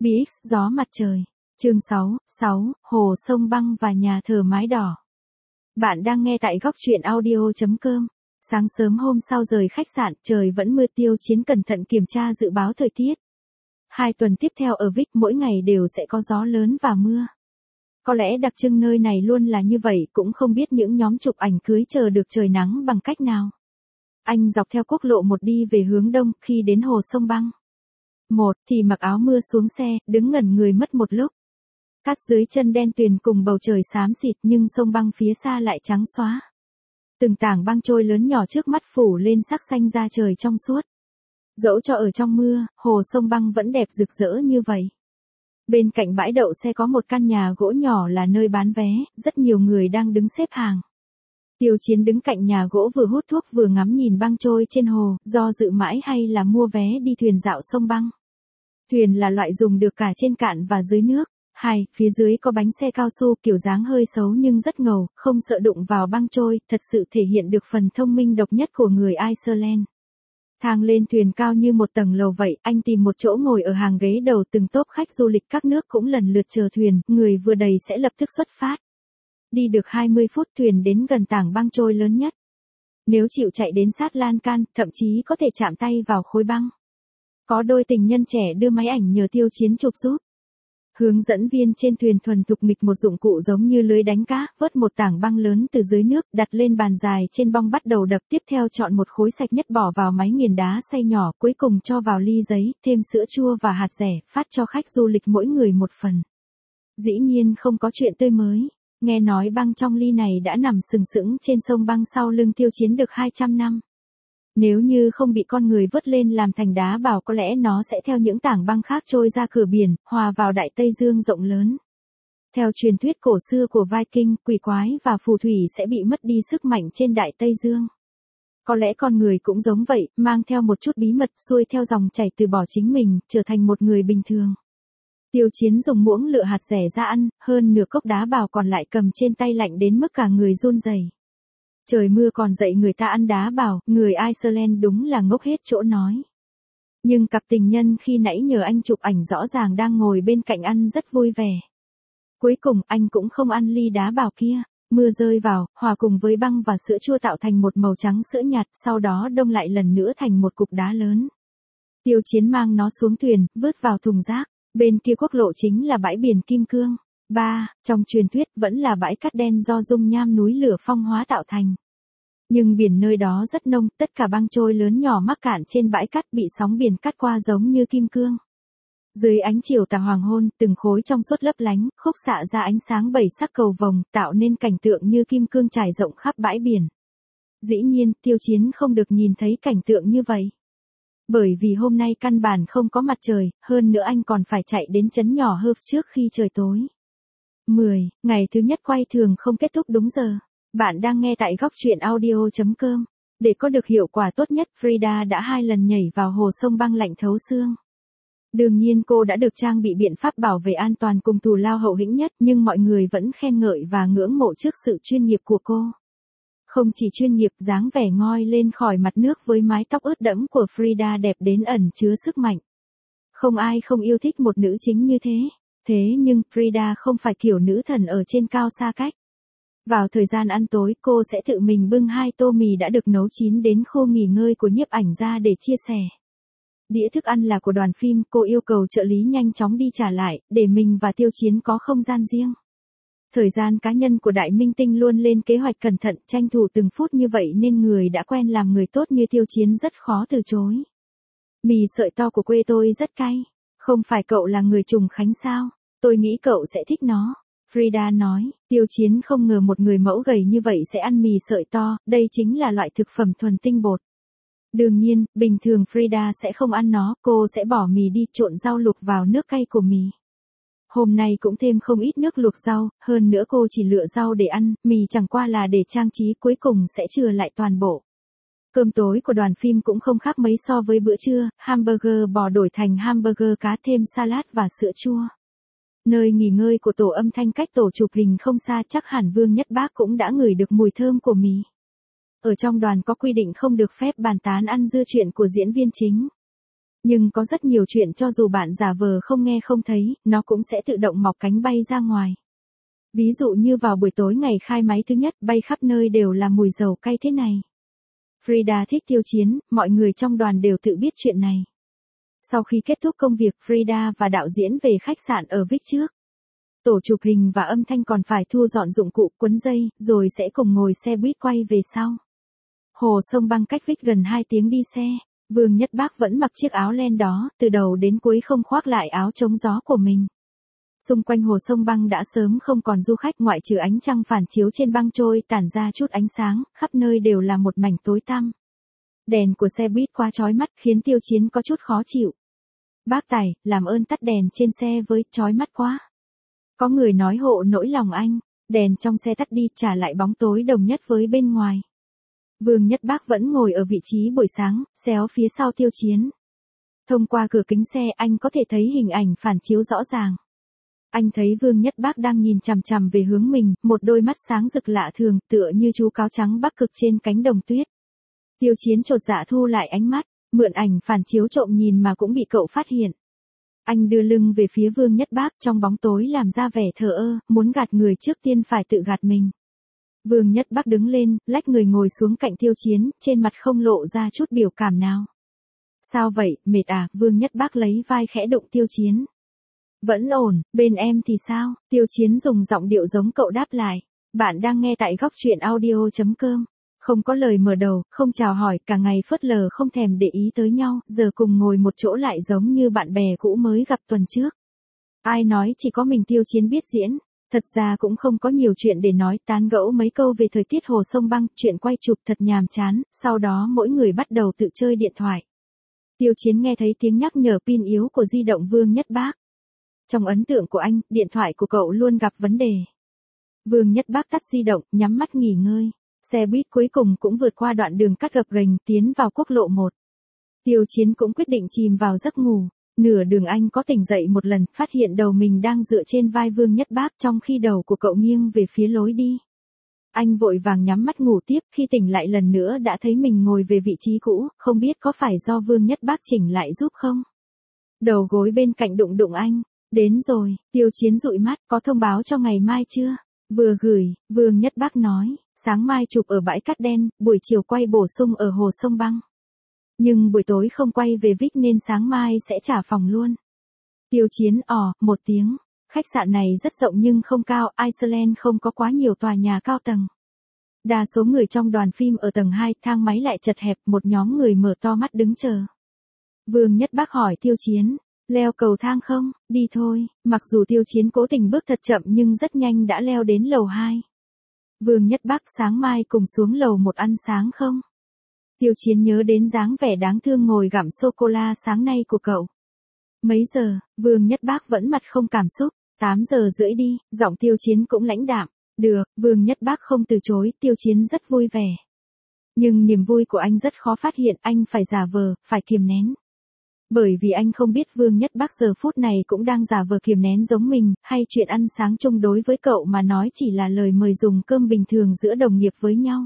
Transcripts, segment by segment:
BX gió mặt trời. Chương 6, hồ sông băng và nhà thờ mái đỏ. Bạn đang nghe tại góc truyện audio.com. Sáng sớm hôm sau rời khách sạn, trời vẫn mưa, Tiêu Chiến cẩn thận kiểm tra dự báo thời tiết. 2 tuần tiếp theo ở Vic mỗi ngày đều sẽ có gió lớn và mưa. Có lẽ đặc trưng nơi này luôn là như vậy, cũng không biết những nhóm chụp ảnh cưới chờ được trời nắng bằng cách nào. Anh dọc theo quốc lộ 1 đi về hướng đông, khi đến hồ sông băng. Thì mặc áo mưa xuống xe, đứng ngẩn người mất một lúc. Cát dưới chân đen tuyền cùng bầu trời xám xịt, nhưng sông băng phía xa lại trắng xóa. Từng tảng băng trôi lớn nhỏ trước mắt phủ lên sắc xanh da trời trong suốt. Dẫu cho ở trong mưa, hồ sông băng vẫn đẹp rực rỡ như vậy. Bên cạnh bãi đậu xe có một căn nhà gỗ nhỏ là nơi bán vé, rất nhiều người đang đứng xếp hàng. Tiêu Chiến đứng cạnh nhà gỗ vừa hút thuốc vừa ngắm nhìn băng trôi trên hồ, do dự mãi hay là mua vé đi thuyền dạo sông băng. Thuyền là loại dùng được cả trên cạn và dưới nước. Phía dưới có bánh xe cao su, kiểu dáng hơi xấu nhưng rất ngầu, không sợ đụng vào băng trôi, thật sự thể hiện được phần thông minh độc nhất của người Iceland. Thang lên thuyền cao như một tầng lầu vậy, anh tìm một chỗ ngồi ở hàng ghế đầu, từng tốp khách du lịch các nước cũng lần lượt chờ thuyền, người vừa đầy sẽ lập tức xuất phát. Đi được 20 phút thuyền đến gần tảng băng trôi lớn nhất. Nếu chịu chạy đến sát lan can, thậm chí có thể chạm tay vào khối băng. Có đôi tình nhân trẻ đưa máy ảnh nhờ Tiêu Chiến chụp giúp. Hướng dẫn viên trên thuyền thuần thục nghịch một dụng cụ giống như lưới đánh cá, vớt một tảng băng lớn từ dưới nước, đặt lên bàn dài trên bong, bắt đầu đập, tiếp theo chọn một khối sạch nhất bỏ vào máy nghiền đá xay nhỏ, cuối cùng cho vào ly giấy, thêm sữa chua và hạt dẻ, phát cho khách du lịch mỗi người một phần. Dĩ nhiên không có chuyện tươi mới, nghe nói băng trong ly này đã nằm sừng sững trên sông băng sau lưng Tiêu Chiến được 200 năm. Nếu như không bị con người vớt lên làm thành đá bảo, có lẽ nó sẽ theo những tảng băng khác trôi ra cửa biển, hòa vào đại Tây Dương rộng lớn. Theo truyền thuyết cổ xưa của Viking, quỷ quái và phù thủy sẽ bị mất đi sức mạnh trên đại Tây Dương. Có lẽ con người cũng giống vậy, mang theo một chút bí mật, xuôi theo dòng chảy, từ bỏ chính mình, trở thành một người bình thường. Tiêu Chiến dùng muỗng lựa hạt dẻ ra ăn, hơn nửa cốc đá bào còn lại cầm trên tay lạnh đến mức cả người run rẩy. Trời mưa còn dạy người ta ăn đá bào, người Iceland đúng là ngốc hết chỗ nói. Nhưng cặp tình nhân khi nãy nhờ anh chụp ảnh rõ ràng đang ngồi bên cạnh ăn rất vui vẻ. Cuối cùng anh cũng không ăn ly đá bào kia. Mưa rơi vào, hòa cùng với băng và sữa chua tạo thành một màu trắng sữa nhạt, sau đó đông lại lần nữa thành một cục đá lớn. Tiêu Chiến mang nó xuống thuyền, vứt vào thùng rác. Bên kia quốc lộ chính là bãi biển Kim Cương. Trong truyền thuyết vẫn là bãi cát đen do dung nham núi lửa phong hóa tạo thành. Nhưng biển nơi đó rất nông, tất cả băng trôi lớn nhỏ mắc cạn trên bãi cát bị sóng biển cắt qua giống như kim cương. Dưới ánh chiều tà hoàng hôn, từng khối trong suốt lấp lánh, khúc xạ ra ánh sáng bảy sắc cầu vồng, tạo nên cảnh tượng như kim cương trải rộng khắp bãi biển. Dĩ nhiên, Tiêu Chiến không được nhìn thấy cảnh tượng như vậy. Bởi vì hôm nay căn bản không có mặt trời, hơn nữa anh còn phải chạy đến trấn nhỏ Herf trước khi trời tối. Ngày thứ nhất quay thường không kết thúc đúng giờ. Bạn đang nghe tại góc truyện audio.com. Để có được hiệu quả tốt nhất, Frida đã 2 lần nhảy vào hồ sông băng lạnh thấu xương. Đương nhiên cô đã được trang bị biện pháp bảo vệ an toàn cùng thù lao hậu hĩnh nhất, nhưng mọi người vẫn khen ngợi và ngưỡng mộ trước sự chuyên nghiệp của cô. Không chỉ chuyên nghiệp, dáng vẻ ngoi lên khỏi mặt nước với mái tóc ướt đẫm của Frida đẹp đến ẩn chứa sức mạnh. Không ai không yêu thích một nữ chính như thế. Thế nhưng Frida không phải kiểu nữ thần ở trên cao xa cách. Vào thời gian ăn tối, cô sẽ tự mình bưng 2 tô mì đã được nấu chín đến khô nghỉ ngơi của nhiếp ảnh ra để chia sẻ. Đĩa thức ăn là của đoàn phim, cô yêu cầu trợ lý nhanh chóng đi trả lại, để mình và Tiêu Chiến có không gian riêng. Thời gian cá nhân của đại minh tinh luôn lên kế hoạch cẩn thận, tranh thủ từng phút như vậy nên người đã quen làm người tốt như Tiêu Chiến rất khó từ chối. Mì sợi to của quê tôi rất cay. Không phải cậu là người Trùng Khánh sao? Tôi nghĩ cậu sẽ thích nó. Frida nói. Tiêu Chiến không ngờ một người mẫu gầy như vậy sẽ ăn mì sợi to, đây chính là loại thực phẩm thuần tinh bột. Đương nhiên, bình thường Frida sẽ không ăn nó, cô sẽ bỏ mì đi, trộn rau luộc vào nước cay của mì. Hôm nay cũng thêm không ít nước luộc rau, hơn nữa cô chỉ lựa rau để ăn, mì chẳng qua là để trang trí, cuối cùng sẽ chừa lại toàn bộ. Cơm tối của đoàn phim cũng không khác mấy so với bữa trưa, hamburger bò đổi thành hamburger cá thêm salad và sữa chua. Nơi nghỉ ngơi của tổ âm thanh cách tổ chụp hình không xa, chắc hẳn Vương Nhất Bác cũng đã ngửi được mùi thơm của mì. Ở trong đoàn có quy định không được phép bàn tán ăn dưa chuyện của diễn viên chính. Nhưng có rất nhiều chuyện cho dù bạn giả vờ không nghe không thấy, nó cũng sẽ tự động mọc cánh bay ra ngoài. Ví dụ như vào buổi tối ngày khai máy thứ nhất, bay khắp nơi đều là mùi dầu cay thế này. Frida thích Tiêu Chiến, mọi người trong đoàn đều tự biết chuyện này. Sau khi kết thúc công việc, Frida và đạo diễn về khách sạn ở Vic trước. Tổ chụp hình và âm thanh còn phải thu dọn dụng cụ, quấn dây, rồi sẽ cùng ngồi xe buýt quay về sau. Hồ Sông Băng cách Vic gần 2 tiếng đi xe. Vương Nhất Bác vẫn mặc chiếc áo len đó, từ đầu đến cuối không khoác lại áo chống gió của mình. Xung quanh hồ sông băng đã sớm không còn du khách, ngoại trừ ánh trăng phản chiếu trên băng trôi tản ra chút ánh sáng, khắp nơi đều là một mảnh tối tăm. Đèn của xe buýt quá chói mắt khiến Tiêu Chiến có chút khó chịu. Bác Tài, làm ơn tắt đèn trên xe với, chói mắt quá. Có người nói hộ nỗi lòng anh, đèn trong xe tắt đi, trả lại bóng tối đồng nhất với bên ngoài. Vương Nhất Bác vẫn ngồi ở vị trí buổi sáng, xéo phía sau Tiêu Chiến. Thông qua cửa kính xe anh có thể thấy hình ảnh phản chiếu rõ ràng. Anh thấy Vương Nhất Bác đang nhìn chằm chằm về hướng mình, một đôi mắt sáng rực lạ thường, tựa như chú cáo trắng Bắc Cực trên cánh đồng tuyết. Tiêu Chiến chột dạ thu lại ánh mắt, mượn ảnh phản chiếu trộm nhìn mà cũng bị cậu phát hiện. Anh đưa lưng về phía Vương Nhất Bác, trong bóng tối làm ra vẻ thờ ơ, muốn gạt người trước tiên phải tự gạt mình. Vương Nhất Bác đứng lên, lách người ngồi xuống cạnh Tiêu Chiến, trên mặt không lộ ra chút biểu cảm nào. Sao vậy, mệt à? Vương Nhất Bác lấy vai khẽ đụng Tiêu Chiến. Vẫn ổn, bên em thì sao? Tiêu Chiến dùng giọng điệu giống cậu đáp lại. Bạn đang nghe tại góc truyện audio.com. Không có lời mở đầu, không chào hỏi, cả ngày phớt lờ không thèm để ý tới nhau, giờ cùng ngồi một chỗ lại giống như bạn bè cũ mới gặp tuần trước. Ai nói chỉ có mình Tiêu Chiến biết diễn, thật ra cũng không có nhiều chuyện để nói, tán gẫu mấy câu về thời tiết hồ sông băng, chuyện quay chụp thật nhàm chán, sau đó mỗi người bắt đầu tự chơi điện thoại. Tiêu Chiến nghe thấy tiếng nhắc nhở pin yếu của di động Vương Nhất Bác. Trong ấn tượng của anh, điện thoại của cậu luôn gặp vấn đề. Vương Nhất Bác tắt di động, nhắm mắt nghỉ ngơi. Xe buýt cuối cùng cũng vượt qua đoạn đường cắt gập ghềnh tiến vào quốc lộ 1. Tiêu Chiến cũng quyết định chìm vào giấc ngủ. Nửa đường anh có tỉnh dậy một lần, phát hiện đầu mình đang dựa trên vai Vương Nhất Bác trong khi đầu của cậu nghiêng về phía lối đi. Anh vội vàng nhắm mắt ngủ tiếp, khi tỉnh lại lần nữa đã thấy mình ngồi về vị trí cũ, không biết có phải do Vương Nhất Bác chỉnh lại giúp không? Đầu gối bên cạnh đụng đụng anh. Đến rồi, Tiêu Chiến dụi mắt, có thông báo cho ngày mai chưa? Vừa gửi, Vương Nhất Bác nói, sáng mai chụp ở bãi cát đen, buổi chiều quay bổ sung ở hồ sông băng. Nhưng buổi tối không quay về Vic nên sáng mai sẽ trả phòng luôn. Tiêu Chiến một tiếng. Khách sạn này rất rộng nhưng không cao, Iceland không có quá nhiều tòa nhà cao tầng. Đa số người trong đoàn phim ở tầng 2, thang máy lại chật hẹp, một nhóm người mở to mắt đứng chờ. Vương Nhất Bác hỏi Tiêu Chiến, leo cầu thang không? Đi thôi. Mặc dù Tiêu Chiến cố tình bước thật chậm nhưng rất nhanh đã leo đến lầu 2. Vương Nhất Bác, sáng mai cùng xuống lầu 1 ăn sáng không? Tiêu Chiến nhớ đến dáng vẻ đáng thương ngồi gặm sô-cô-la sáng nay của cậu. Mấy giờ? Vương Nhất Bác vẫn mặt không cảm xúc. 8 giờ rưỡi đi, giọng Tiêu Chiến cũng lãnh đạm. Được, Vương Nhất Bác không từ chối, Tiêu Chiến rất vui vẻ. Nhưng niềm vui của anh rất khó phát hiện, anh phải giả vờ, phải kiềm nén. Bởi vì anh không biết Vương Nhất Bác giờ phút này cũng đang giả vờ kiềm nén giống mình, hay chuyện ăn sáng chung đối với cậu mà nói chỉ là lời mời dùng cơm bình thường giữa đồng nghiệp với nhau.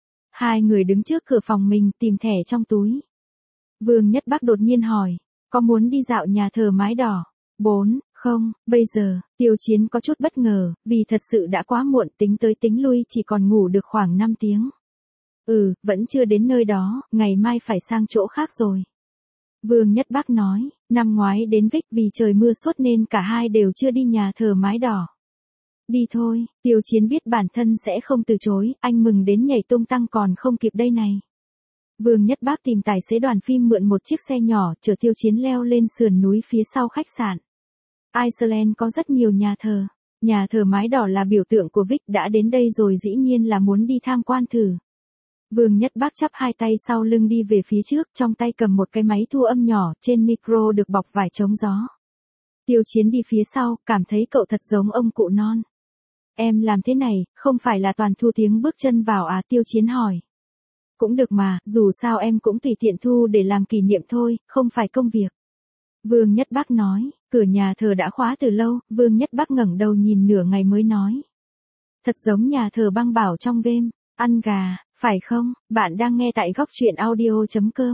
Hai người đứng trước cửa phòng mình tìm thẻ trong túi. Vương Nhất Bác đột nhiên hỏi, có muốn đi dạo nhà thờ mái đỏ? 4, không, bây giờ, Tiêu Chiến có chút bất ngờ, vì thật sự đã quá muộn, tính tới tính lui chỉ còn ngủ được khoảng 5 tiếng. Vẫn chưa đến nơi đó, ngày mai phải sang chỗ khác rồi. Vương Nhất Bác nói, năm ngoái đến Vic vì trời mưa suốt nên cả hai đều chưa đi nhà thờ mái đỏ. Đi thôi, Tiêu Chiến biết bản thân sẽ không từ chối, anh mừng đến nhảy tung tăng còn không kịp đây này. Vương Nhất Bác tìm tài xế đoàn phim mượn một chiếc xe nhỏ, chở Tiêu Chiến leo lên sườn núi phía sau khách sạn. Iceland có rất nhiều nhà thờ. Nhà thờ mái đỏ là biểu tượng của Vic, đã đến đây rồi dĩ nhiên là muốn đi tham quan thử. Vương Nhất Bác chắp hai tay sau lưng đi về phía trước, trong tay cầm một cái máy thu âm nhỏ, trên micro được bọc vải chống gió. Tiêu Chiến đi phía sau, cảm thấy cậu thật giống ông cụ non. Em làm thế này, không phải là toàn thu tiếng bước chân vào à? Tiêu Chiến hỏi. Cũng được mà, dù sao em cũng tùy tiện thu để làm kỷ niệm thôi, không phải công việc. Vương Nhất Bác nói, cửa nhà thờ đã khóa từ lâu, Vương Nhất Bác ngẩng đầu nhìn nửa ngày mới nói. Thật giống nhà thờ băng bảo trong game, ăn gà, phải không? Bạn đang nghe tại góc truyện audio.com.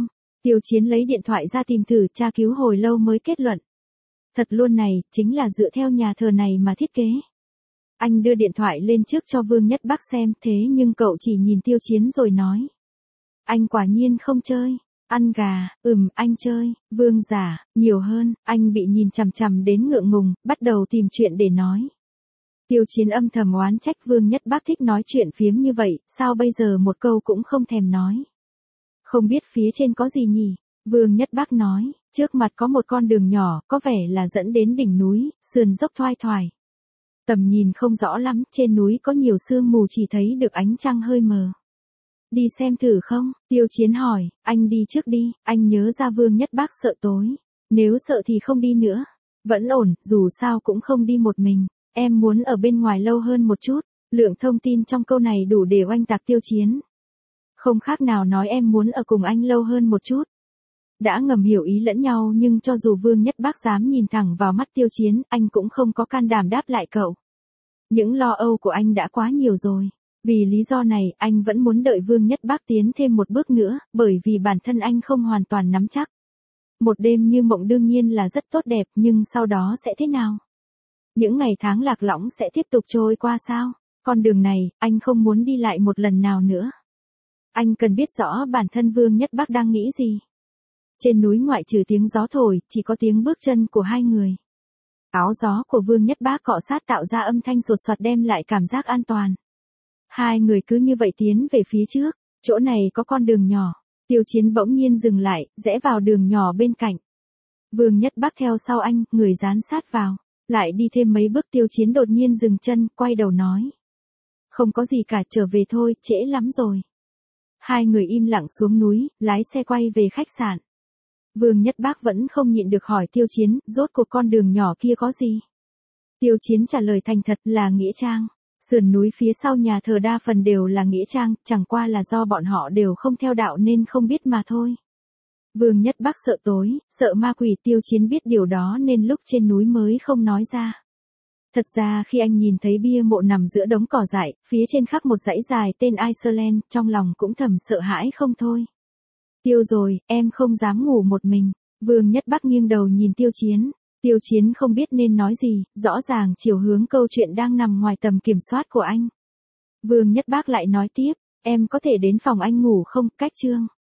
Tiêu Chiến lấy điện thoại ra tìm thử tra cứu hồi lâu mới kết luận. Thật luôn này, chính là dựa theo nhà thờ này mà thiết kế. Anh đưa điện thoại lên trước cho Vương Nhất Bắc xem, thế nhưng cậu chỉ nhìn Tiêu Chiến rồi nói. Anh quả nhiên không chơi. Ăn gà, anh chơi. Vương giả, nhiều hơn. Anh bị nhìn chằm chằm đến ngượng ngùng, bắt đầu tìm chuyện để nói. Tiêu Chiến âm thầm oán trách Vương Nhất Bắc thích nói chuyện phiếm như vậy, sao bây giờ một câu cũng không thèm nói. Không biết phía trên có gì nhỉ? Vương Nhất Bắc nói, trước mặt có một con đường nhỏ, có vẻ là dẫn đến đỉnh núi, sườn dốc thoai thoải. Tầm nhìn không rõ lắm, trên núi có nhiều sương mù chỉ thấy được ánh trăng hơi mờ. Đi xem thử không? Tiêu Chiến hỏi, anh đi trước đi, anh nhớ ra Vương Nhất Bắc sợ tối. Nếu sợ thì không đi nữa. Vẫn ổn, dù sao cũng không đi một mình. Em muốn ở bên ngoài lâu hơn một chút. Lượng thông tin trong câu này đủ để oanh tạc Tiêu Chiến. Không khác nào nói em muốn ở cùng anh lâu hơn một chút. Đã ngầm hiểu ý lẫn nhau nhưng cho dù Vương Nhất Bắc dám nhìn thẳng vào mắt Tiêu Chiến, anh cũng không có can đảm đáp lại cậu. Những lo âu của anh đã quá nhiều rồi. Vì lý do này, anh vẫn muốn đợi Vương Nhất Bắc tiến thêm một bước nữa, bởi vì bản thân anh không hoàn toàn nắm chắc. Một đêm như mộng đương nhiên là rất tốt đẹp, nhưng sau đó sẽ thế nào? Những ngày tháng lạc lõng sẽ tiếp tục trôi qua sao? Con đường này, anh không muốn đi lại một lần nào nữa. Anh cần biết rõ bản thân Vương Nhất Bắc đang nghĩ gì. Trên núi ngoại trừ tiếng gió thổi, chỉ có tiếng bước chân của hai người. Áo gió của Vương Nhất Bắc cọ sát tạo ra âm thanh sột soạt đem lại cảm giác an toàn. Hai người cứ như vậy tiến về phía trước, chỗ này có con đường nhỏ. Tiêu Chiến bỗng nhiên dừng lại, rẽ vào đường nhỏ bên cạnh. Vương Nhất Bắc theo sau anh, người dán sát vào. Lại đi thêm mấy bước Tiêu Chiến đột nhiên dừng chân, quay đầu nói. Không có gì cả, trở về thôi, trễ lắm rồi. Hai người im lặng xuống núi, lái xe quay về khách sạn. Vương Nhất Bắc vẫn không nhịn được hỏi Tiêu Chiến, rốt cuộc con đường nhỏ kia có gì? Tiêu Chiến trả lời thành thật là nghĩa trang. Sườn núi phía sau nhà thờ đa phần đều là nghĩa trang, chẳng qua là do bọn họ đều không theo đạo nên không biết mà thôi. Vương Nhất Bắc sợ tối, sợ ma quỷ. Tiêu Chiến biết điều đó nên lúc trên núi mới không nói ra. Thật ra khi anh nhìn thấy bia mộ nằm giữa đống cỏ dại, phía trên khắc một dãy dài tên Iceland, trong lòng cũng thầm sợ hãi không thôi. Tiêu rồi, em không dám ngủ một mình. Vương Nhất Bắc nghiêng đầu nhìn Tiêu Chiến. Tiêu Chiến không biết nên nói gì, rõ ràng chiều hướng câu chuyện đang nằm ngoài tầm kiểm soát của anh. Vương Nhất Bắc lại nói tiếp, em có thể đến phòng anh ngủ không, cách chương.